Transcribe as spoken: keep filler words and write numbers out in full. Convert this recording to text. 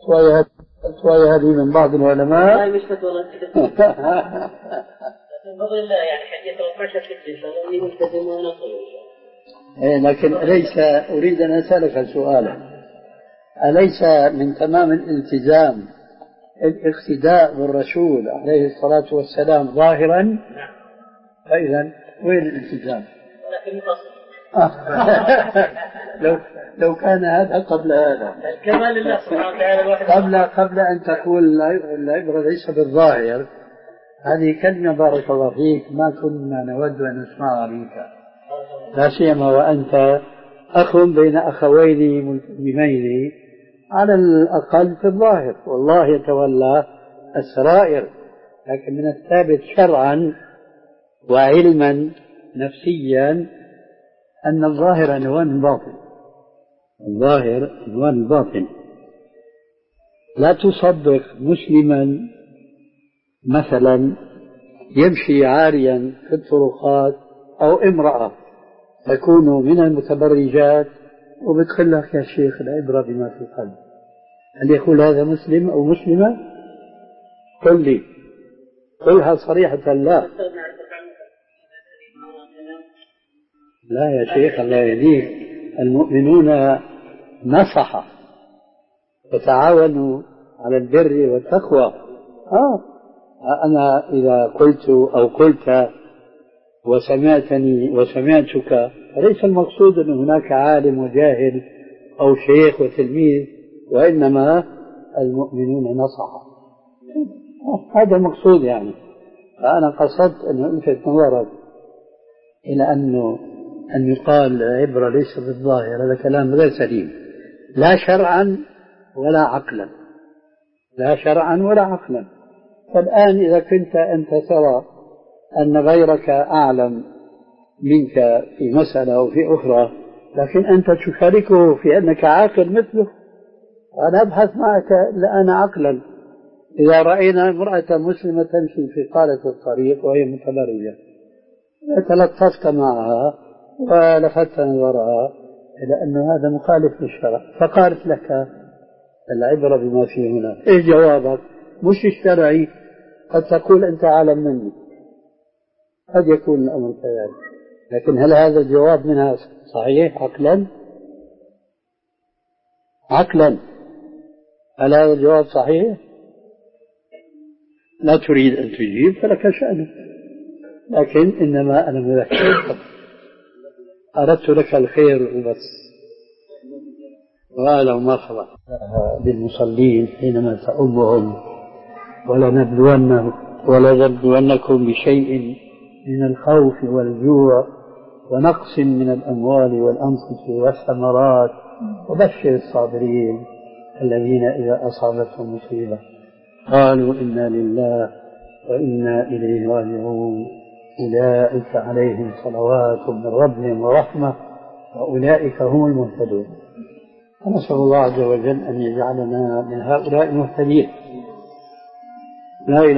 شوية هذه من بعض العلماء. لا مش فتوى لكن بفضل الله يعني حديث رفعت في الجسد ملتزم ونصر. لكن أليس أريد أن أسألك سؤالا، أليس من تمام الالتزام الاقتداء بالرسول عليه الصلاة والسلام ظاهرا؟ فإذا وين الالتزام؟ لكن مقصد. لو لو كان هذا قبل هذا الكمال لله سبحانه وتعالى قبل قبل أن تقول العبرة ليس بالظاهر، هذه كلمة بارك الله فيك ما كنا نود أن نسمعها منك، لا سيما وأنت أخ بين أخوين ملتزمين على الأقل في الظاهر، والله يتولى السرائر. لكن من الثابت شرعا وعلما نفسيا أن الظاهر عنوان الباطن، الظاهر عنوان الباطن. لا تصدق مسلما مثلا يمشي عاريا في الطرقات أو امرأة تكون من المتبرجات وبتقول لك يا شيخ العبرة بما في القلب، هل يقول هذا مسلم أو مسلمة؟ قل لي، قلها صريحة. لا لا يا شيخ الله يهديك، المؤمنون نصحة وتعاونوا على البر والتقوى. آه أنا إذا قلت أو قلت وسمعتني وسمعتك فليس المقصود أن هناك عالم وجاهل أو شيخ وتلميذ، وإنما المؤمنون نصحة، هذا المقصود. يعني فأنا قصدت أن ألفت نظرك إلى أنه أن يقال عبرة ليس بالظاهر، هذا كلام غير سليم، لا شرعا ولا عقلا، لا شرعا ولا عقلا. فالآن إذا كنت أنت ترى أن غيرك أعلم منك في مسألة أو في أخرى، لكن أنت تشاركه في أنك عاقل مثله، أنا أبحث معك الآن عقلا. إذا رأينا امرأة مسلمة تمشي في قالة الطريق وهي متبرجة، تلطفت معها ولفت نظرها إلى أن هذا مخالف للشرع، فقالت لك العبرة بما فيه هنا، إيش جوابك؟ مش الشرعي، قد تقول أنت أعلم مني، قد يكون الأمر كذلك، لكن هل هذا الجواب منها صحيح عقلا؟ عقلا هل هذا الجواب صحيح؟ لا تريد أن تجيب فلك شأنك، لكن إنما أنا مذكر، أردت لك الخير وبس. وأهلا ومرحبا بالمصلين حينما تؤمهم، ولنبلونكم ولنبلونكم بشيء من الخوف والجوع ونقص من الأموال والأنفس والثمرات، وبشر الصابرين الذين إذا أصابتهم مصيبة قالوا إنا لله وإنا إليه راجعون أولئك عليهم صلوات من ربهم ورحمة وأولئك هم المهتدون. ونسأل الله عز وجل أن يجعلنا من هؤلاء المهتدين. لا